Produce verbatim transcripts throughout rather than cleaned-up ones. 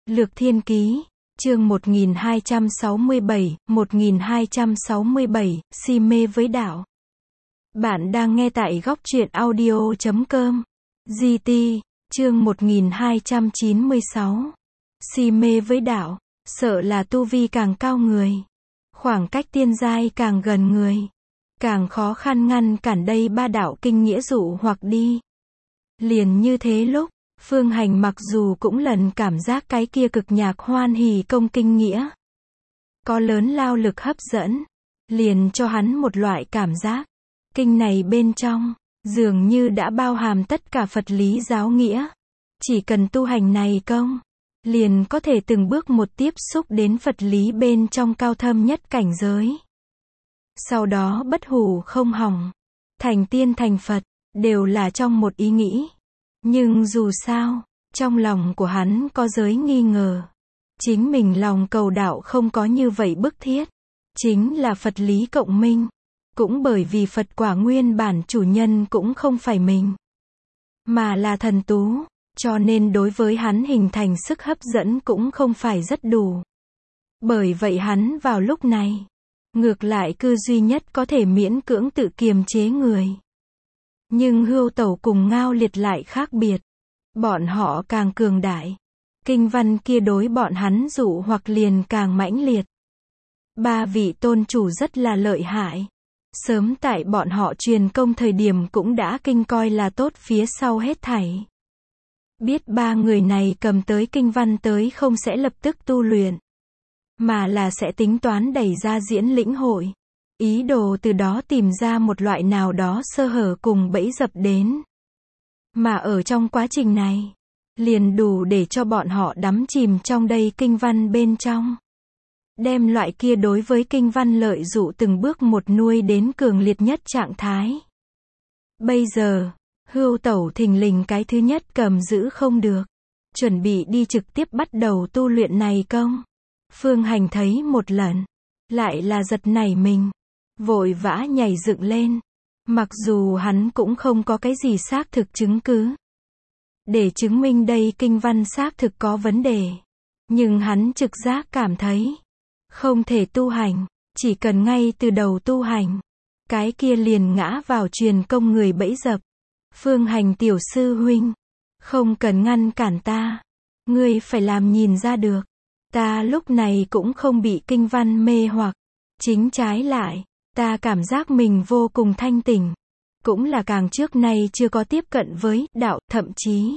Lược Thiên Ký, chương một nghìn hai trăm sáu mươi bảy, một nghìn hai trăm sáu mươi bảy, si mê với đạo. Bạn đang nghe tại góc truyện audio chấm com. giê tê, chương một nghìn hai trăm chín mươi sáu. Si mê với đạo, sợ là tu vi càng cao người, khoảng cách tiên giai càng gần người, càng khó khăn ngăn cản đây ba đạo kinh nghĩa dụ hoặc đi. Liền như thế lúc, Phương Hành mặc dù cũng lần cảm giác cái kia cực nhạc hoan hỉ công kinh nghĩa có lớn lao lực hấp dẫn, liền cho hắn một loại cảm giác, kinh này bên trong, dường như đã bao hàm tất cả Phật lý giáo nghĩa. Chỉ cần tu hành này công, liền có thể từng bước một tiếp xúc đến Phật lý bên trong cao thâm nhất cảnh giới. Sau đó bất hủ không hỏng, thành tiên thành Phật, đều là trong một ý nghĩ. Nhưng dù sao, trong lòng của hắn có giới nghi ngờ. Chính mình lòng cầu đạo không có như vậy bức thiết. Chính là Phật lý cộng minh. Cũng bởi vì Phật quả nguyên bản chủ nhân cũng không phải mình, mà là thần tú, cho nên đối với hắn hình thành sức hấp dẫn cũng không phải rất đủ. Bởi vậy hắn vào lúc này, ngược lại cư duy nhất có thể miễn cưỡng tự kiềm chế người. Nhưng Hưu Tẩu cùng Ngao Liệt lại khác biệt. Bọn họ càng cường đại, kinh văn kia đối bọn hắn dụ hoặc liền càng mãnh liệt. Ba vị tôn chủ rất là lợi hại. Sớm tại bọn họ truyền công thời điểm cũng đã kinh coi là tốt phía sau hết thảy. Biết ba người này cầm tới kinh văn tới không sẽ lập tức tu luyện, mà là sẽ tính toán đẩy ra diễn lĩnh hội. Ý đồ từ đó tìm ra một loại nào đó sơ hở cùng bẫy dập đến. Mà ở trong quá trình này, liền đủ để cho bọn họ đắm chìm trong đây kinh văn bên trong. Đem loại kia đối với kinh văn lợi dụ từng bước một nuôi đến cường liệt nhất trạng thái. Bây giờ, Hưu Tẩu thình lình cái thứ nhất cầm giữ không được, chuẩn bị đi trực tiếp bắt đầu tu luyện này công. Phương Hành thấy một lần, lại là giật nảy mình, vội vã nhảy dựng lên. Mặc dù hắn cũng không có cái gì xác thực chứng cứ để chứng minh đây kinh văn xác thực có vấn đề, nhưng hắn trực giác cảm thấy không thể tu hành, chỉ cần ngay từ đầu tu hành, cái kia liền ngã vào truyền công người bẫy dập. Phương Hành tiểu sư huynh, không cần ngăn cản ta, ngươi phải làm nhìn ra được, ta lúc này cũng không bị kinh văn mê hoặc, chính trái lại, ta cảm giác mình vô cùng thanh tỉnh, cũng là càng trước nay chưa có tiếp cận với đạo, thậm chí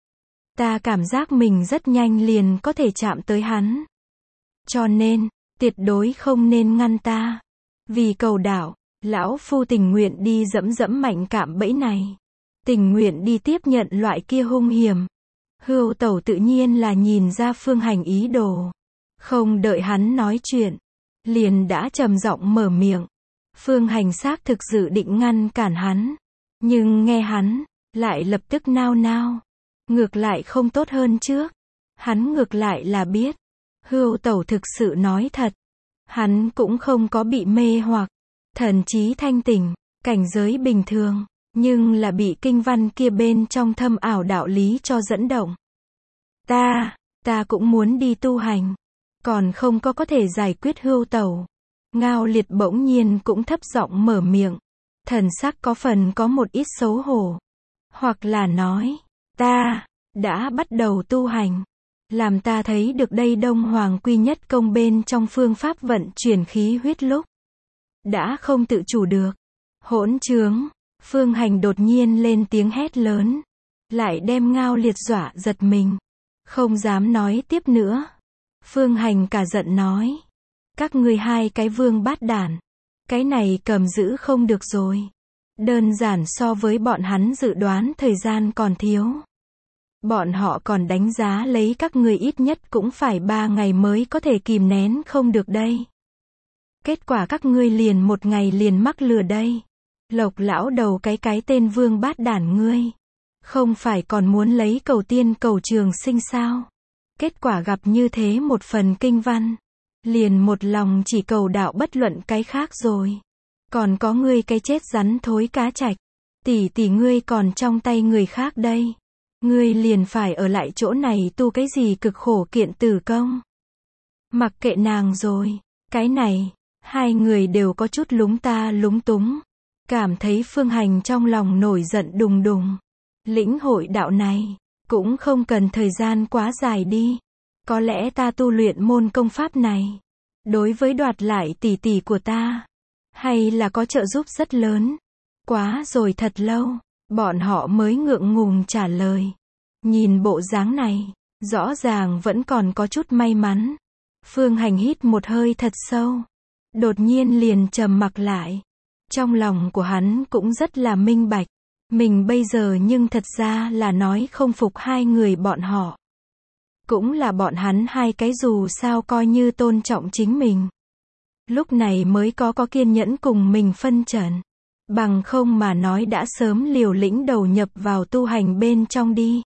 ta cảm giác mình rất nhanh liền có thể chạm tới hắn. Cho nên, tuyệt đối không nên ngăn ta. Vì cầu đạo, lão phu tình nguyện đi dẫm dẫm mạnh cạm bẫy này, tình nguyện đi tiếp nhận loại kia hung hiểm. Hưu Tẩu tự nhiên là nhìn ra Phương Hành ý đồ, không đợi hắn nói chuyện, liền đã trầm giọng mở miệng. Phương Hành xác thực dự định ngăn cản hắn, nhưng nghe hắn, lại lập tức nao nao. Ngược lại không tốt hơn trước. Hắn ngược lại là biết, Hưu Tẩu thực sự nói thật. Hắn cũng không có bị mê hoặc, thần trí thanh tỉnh, cảnh giới bình thường, nhưng là bị kinh văn kia bên trong thâm ảo đạo lý cho dẫn động. Ta, ta cũng muốn đi tu hành, còn không có có thể giải quyết Hưu Tẩu. Ngao Liệt bỗng nhiên cũng thấp giọng mở miệng, thần sắc có phần có một ít xấu hổ, hoặc là nói, ta đã bắt đầu tu hành, làm ta thấy được đây Đông Hoàng quy nhất công bên trong phương pháp vận chuyển khí huyết lúc đã không tự chủ được. Hỗn trướng! Phương Hành đột nhiên lên tiếng hét lớn, lại đem Ngao Liệt dọa giật mình, không dám nói tiếp nữa. Phương Hành cả giận nói, các ngươi hai cái vương bát đản, cái này cầm giữ không được rồi. Đơn giản so với bọn hắn dự đoán thời gian còn thiếu. Bọn họ còn đánh giá lấy các ngươi ít nhất cũng phải ba ngày mới có thể kìm nén không được đây. Kết quả các ngươi liền một ngày liền mắc lừa đây. Lộc lão đầu cái cái tên vương bát đản ngươi, không phải còn muốn lấy cầu tiên cầu trường sinh sao? Kết quả gặp như thế một phần kinh văn, liền một lòng chỉ cầu đạo bất luận cái khác rồi. Còn có ngươi cái chết rắn thối cá trạch, tỷ tỷ ngươi còn trong tay người khác đây. Ngươi liền phải ở lại chỗ này tu cái gì cực khổ kiện tử công. Mặc kệ nàng rồi, cái này, hai người đều có chút lúng ta lúng túng. Cảm thấy Phương Hành trong lòng nổi giận đùng đùng. Lĩnh hội đạo này, cũng không cần thời gian quá dài đi. Có lẽ ta tu luyện môn công pháp này, đối với đoạt lại tỷ tỷ của ta, hay là có trợ giúp rất lớn. Quá rồi thật lâu, bọn họ mới ngượng ngùng trả lời. Nhìn bộ dáng này, rõ ràng vẫn còn có chút may mắn. Phương Hành hít một hơi thật sâu, đột nhiên liền trầm mặc lại. Trong lòng của hắn cũng rất là minh bạch. Mình bây giờ nhưng thật ra là nói không phục hai người bọn họ. Cũng là bọn hắn hai cái dù sao coi như tôn trọng chính mình. Lúc này mới có có kiên nhẫn cùng mình phân trần. Bằng không mà nói đã sớm liều lĩnh đầu nhập vào tu hành bên trong đi.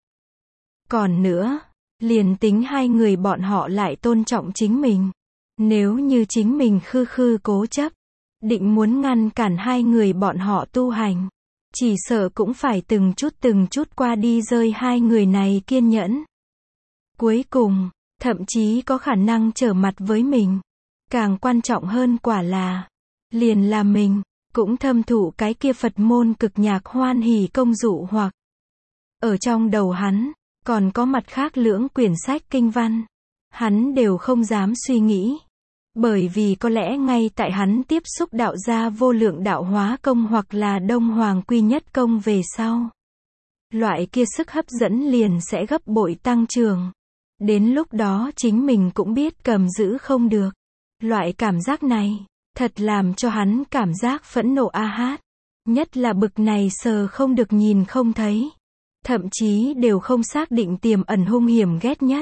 Còn nữa, liền tính hai người bọn họ lại tôn trọng chính mình. Nếu như chính mình khư khư cố chấp, định muốn ngăn cản hai người bọn họ tu hành, chỉ sợ cũng phải từng chút từng chút qua đi rơi hai người này kiên nhẫn. Cuối cùng, thậm chí có khả năng trở mặt với mình. Càng quan trọng hơn quả là, liền là mình, cũng thâm thụ cái kia Phật môn cực nhạc hoan hỷ công dụ hoặc. Ở trong đầu hắn, còn có mặt khác lưỡng quyển sách kinh văn. Hắn đều không dám suy nghĩ. Bởi vì có lẽ ngay tại hắn tiếp xúc đạo gia vô lượng đạo hóa công hoặc là Đông Hoàng quy nhất công về sau. Loại kia sức hấp dẫn liền sẽ gấp bội tăng trưởng. Đến lúc đó chính mình cũng biết cầm giữ không được. Loại cảm giác này, thật làm cho hắn cảm giác phẫn nộ a hát. Nhất là bực này sờ không được nhìn không thấy. Thậm chí đều không xác định tiềm ẩn hung hiểm ghét nhất.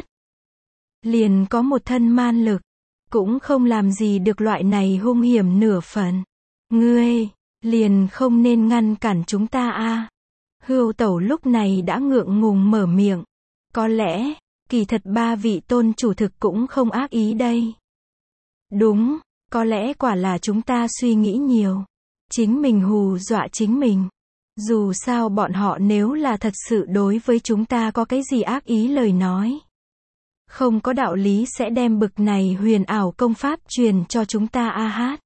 Liền có một thân man lực. Cũng không làm gì được loại này hung hiểm nửa phần. Ngươi, liền không nên ngăn cản chúng ta a. Hưu Tẩu lúc này đã ngượng ngùng mở miệng. Có lẽ, kỳ thật ba vị tôn chủ thực cũng không ác ý đây. Đúng, có lẽ quả là chúng ta suy nghĩ nhiều. Chính mình hù dọa chính mình. Dù sao bọn họ nếu là thật sự đối với chúng ta có cái gì ác ý lời nói. Không có đạo lý sẽ đem bực này huyền ảo công pháp truyền cho chúng ta a hát.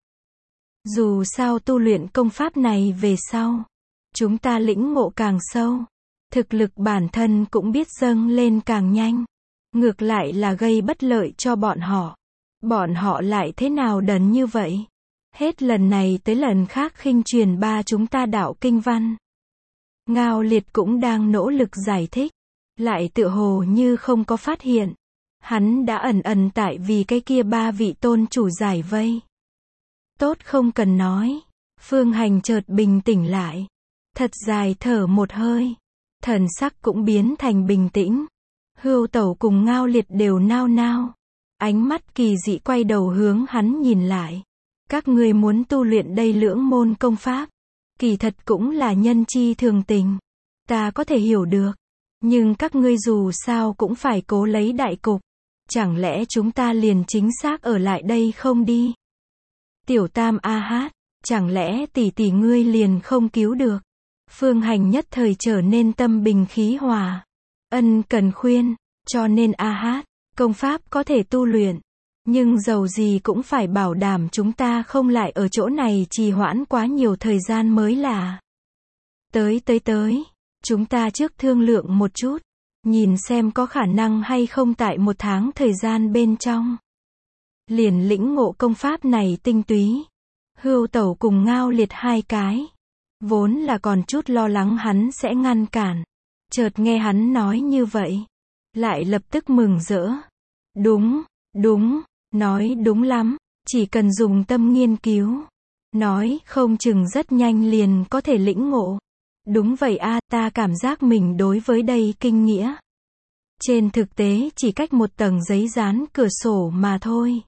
Dù sao tu luyện công pháp này về sau, chúng ta lĩnh ngộ càng sâu, thực lực bản thân cũng biết dâng lên càng nhanh. Ngược lại là gây bất lợi cho bọn họ. Bọn họ lại thế nào đần như vậy? Hết lần này tới lần khác khinh truyền ba chúng ta đạo kinh văn. Ngao Liệt cũng đang nỗ lực giải thích, lại tựa hồ như không có phát hiện. Hắn đã ẩn ẩn tại vì cái kia ba vị tôn chủ giải vây. Tốt không cần nói. Phương Hành chợt bình tĩnh lại. Thật dài thở một hơi. Thần sắc cũng biến thành bình tĩnh. Hưu Tẩu cùng Ngao Liệt đều nao nao. Ánh mắt kỳ dị quay đầu hướng hắn nhìn lại. Các ngươi muốn tu luyện đây lưỡng môn công pháp. Kỳ thật cũng là nhân chi thường tình. Ta có thể hiểu được. Nhưng các ngươi dù sao cũng phải cố lấy đại cục. Chẳng lẽ chúng ta liền chính xác ở lại đây không đi? Tiểu Tam a hát, chẳng lẽ tỷ tỷ ngươi liền không cứu được? Phương Hành nhất thời trở nên tâm bình khí hòa. Ân cần khuyên, cho nên a hát, công pháp có thể tu luyện. Nhưng dầu gì cũng phải bảo đảm chúng ta không lại ở chỗ này trì hoãn quá nhiều thời gian mới là. Tới tới tới, chúng ta trước thương lượng một chút. Nhìn xem có khả năng hay không tại một tháng thời gian bên trong. Liền lĩnh ngộ công pháp này tinh túy. Hưu Tẩu cùng Ngao Liệt hai cái. Vốn là còn chút lo lắng hắn sẽ ngăn cản. Chợt nghe hắn nói như vậy. Lại lập tức mừng rỡ. Đúng, đúng, nói đúng lắm. Chỉ cần dùng tâm nghiên cứu. Nói không chừng rất nhanh liền có thể lĩnh ngộ. Đúng vậy a, ta cảm giác mình đối với đây kinh nghĩa. Trên thực tế chỉ cách một tầng giấy dán cửa sổ mà thôi.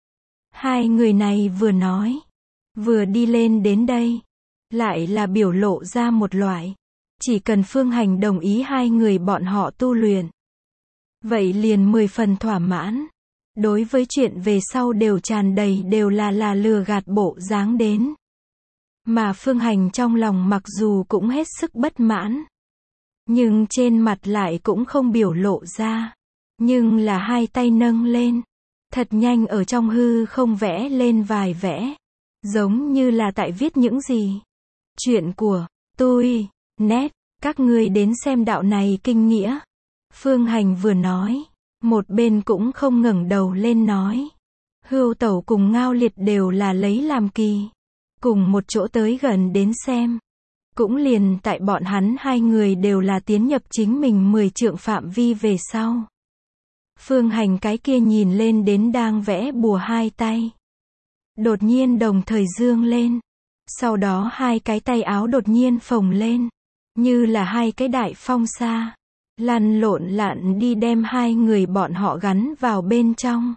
Hai người này vừa nói, vừa đi lên đến đây, lại là biểu lộ ra một loại. Chỉ cần Phương Hành đồng ý hai người bọn họ tu luyện. Vậy liền mười phần thỏa mãn. Đối với chuyện về sau đều tràn đầy đều là là lừa gạt bộ dáng đến. Mà Phương Hành trong lòng mặc dù cũng hết sức bất mãn. nhưng trên mặt lại cũng không biểu lộ ra. Nhưng là hai tay nâng lên, thật nhanh ở trong hư không vẽ lên vài vẽ, giống như là tại viết những gì. Chuyện của tôi, nét, các ngươi đến xem đạo này kinh nghĩa. Phương Hành vừa nói, một bên cũng không ngẩng đầu lên nói. Hưu Tẩu cùng Ngao Liệt đều là lấy làm kỳ. Cùng một chỗ tới gần đến xem. Cũng liền tại bọn hắn hai người đều là tiến nhập chính mình mười trượng phạm vi về sau. Phương Hành cái kia nhìn lên đến đang vẽ bùa hai tay. Đột nhiên đồng thời dương lên. Sau đó hai cái tay áo đột nhiên phồng lên. Như là hai cái đại phong sa. Lăn lộn lặn đi đem hai người bọn họ gắn vào bên trong.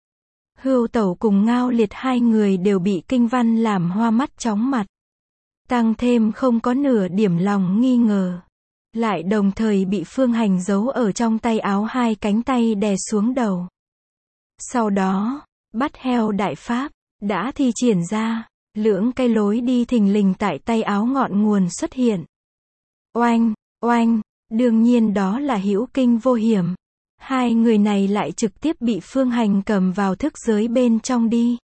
Hưu Tẩu cùng Ngao Liệt hai người đều bị kinh văn làm hoa mắt chóng mặt. Tăng thêm không có nửa điểm lòng nghi ngờ. Lại đồng thời bị Phương Hành giấu ở trong tay áo hai cánh tay đè xuống đầu. Sau đó, bắt heo đại pháp, đã thi triển ra, lưỡng cây lối đi thình lình tại tay áo ngọn nguồn xuất hiện. Oanh, oanh, đương nhiên đó là hữu kinh vô hiểm. Hai người này lại trực tiếp bị Phương Hành cầm vào thức giới bên trong đi.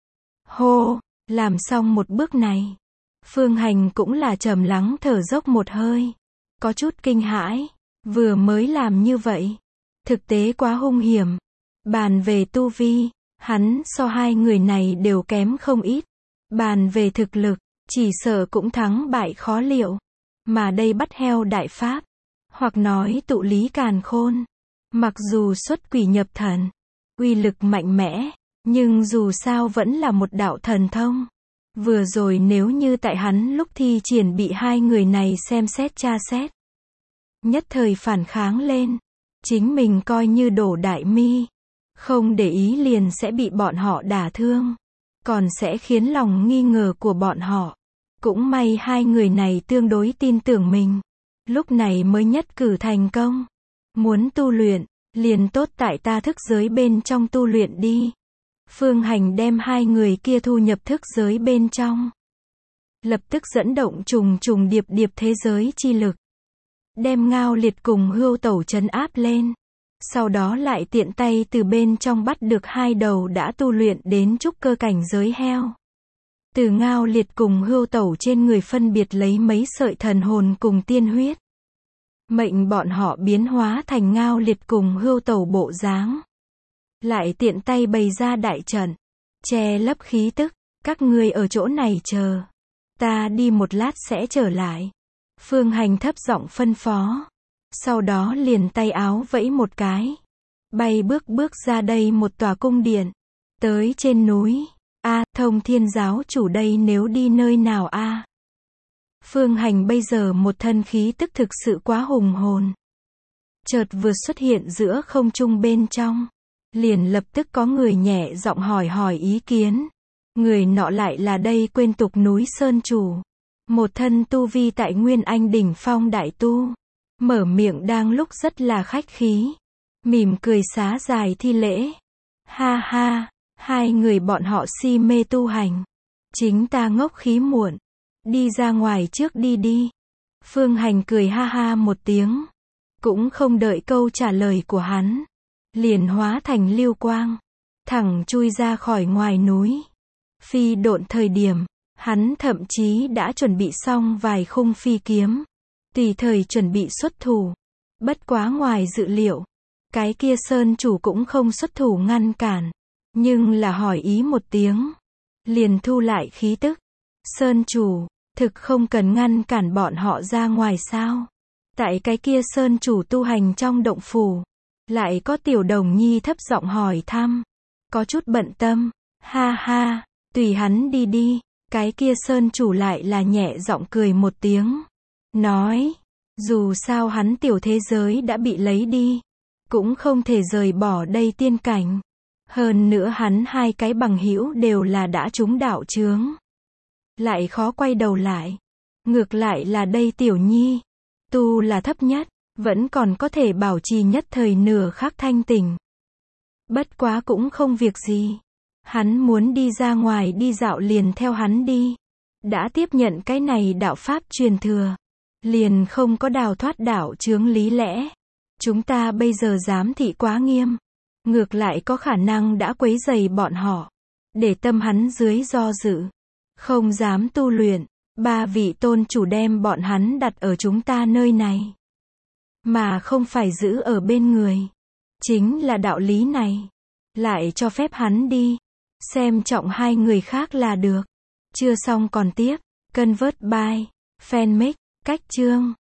Hô, làm xong một bước này. Phương Hành cũng là trầm lắng thở dốc một hơi. Có chút kinh hãi. Vừa mới làm như vậy. Thực tế quá hung hiểm. Bàn về tu vi, hắn so hai người này đều kém không ít. Bàn về thực lực, chỉ sợ cũng thắng bại khó liệu. Mà đây bắt heo đại pháp. Hoặc nói tụ lý càn khôn. Mặc dù xuất quỷ nhập thần, uy lực mạnh mẽ, nhưng dù sao vẫn là một đạo thần thông. Vừa rồi nếu như tại hắn lúc thi triển bị hai người này xem xét tra xét, nhất thời phản kháng lên, chính mình coi như đổ đại mi, không để ý liền sẽ bị bọn họ đả thương, còn sẽ khiến lòng nghi ngờ của bọn họ. Cũng may hai người này tương đối tin tưởng mình, lúc này mới nhất cử thành công. Muốn tu luyện, liền tốt tại ta thức giới bên trong tu luyện đi. Phương Hành đem hai người kia thu nhập thức giới bên trong. Lập tức dẫn động trùng trùng điệp điệp thế giới chi lực. Đem Ngao Liệt cùng Hưu Tẩu trấn áp lên. Sau đó lại tiện tay từ bên trong bắt được hai đầu đã tu luyện đến trúc cơ cảnh giới heo. Từ Ngao Liệt cùng Hưu Tẩu trên người phân biệt lấy mấy sợi thần hồn cùng tiên huyết. Mệnh bọn họ biến hóa thành Ngao Liệt cùng Hưu Tẩu bộ dáng. Lại tiện tay bày ra đại trận, che lấp khí tức, các ngươi ở chỗ này chờ. Ta đi một lát sẽ trở lại. Phương Hành thấp giọng phân phó. Sau đó liền tay áo vẫy một cái. Bay bước bước ra đây một tòa cung điện. Tới trên núi. A, Thông Thiên giáo chủ đây nếu đi nơi nào a? Phương Hành bây giờ một thân khí tức thực sự quá hùng hồn. Chợt vừa xuất hiện giữa không trung bên trong. Liền lập tức có người nhẹ giọng hỏi hỏi ý kiến. Người nọ lại là đây quên tục núi Sơn Chủ. Một thân tu vi tại Nguyên Anh đỉnh phong đại tu. Mở miệng đang lúc rất là khách khí. Mỉm cười xá dài thi lễ. Ha ha, hai người bọn họ si mê tu hành. Chính ta ngốc khí muộn. Đi ra ngoài trước đi đi. Phương Hành cười ha ha một tiếng. Cũng không đợi câu trả lời của hắn. Liền hóa thành lưu quang. Thẳng chui ra khỏi ngoài núi. Phi độn thời điểm. Hắn thậm chí đã chuẩn bị xong vài khung phi kiếm. Tùy thời chuẩn bị xuất thủ. Bất quá ngoài dự liệu. Cái kia Sơn Chủ cũng không xuất thủ ngăn cản. Nhưng là hỏi ý một tiếng. Liền thu lại khí tức. Sơn Chủ, thực không cần ngăn cản bọn họ ra ngoài sao? Tại cái kia Sơn Chủ tu hành trong động phủ. Lại có Tiểu Đồng Nhi thấp giọng hỏi thăm. Có chút bận tâm. Ha ha, tùy hắn đi đi. Cái kia Sơn Chủ lại là nhẹ giọng cười một tiếng. Nói, dù sao hắn tiểu thế giới đã bị lấy đi. Cũng không thể rời bỏ đây tiên cảnh. Hơn nữa hắn hai cái bằng hữu đều là đã trúng đạo chướng. Lại khó quay đầu lại. Ngược lại là đây Tiểu Nhi. Tu là thấp nhất. Vẫn còn có thể bảo trì nhất thời nửa khắc thanh tỉnh. Bất quá cũng không việc gì. Hắn muốn đi ra ngoài đi dạo liền theo hắn đi. Đã tiếp nhận cái này đạo pháp truyền thừa. liền không có đào thoát đạo chướng lý lẽ. Chúng ta bây giờ giám thị quá nghiêm, ngược lại có khả năng đã quấy rầy bọn họ, để tâm hắn dưới do dự, không dám tu luyện. Ba vị tôn chủ đem bọn hắn đặt ở chúng ta nơi này, mà không phải giữ ở bên người. Chính là đạo lý này, lại cho phép hắn đi, xem trọng hai người khác là được. Chưa xong còn tiếp. Convert by Fanmix, cách chương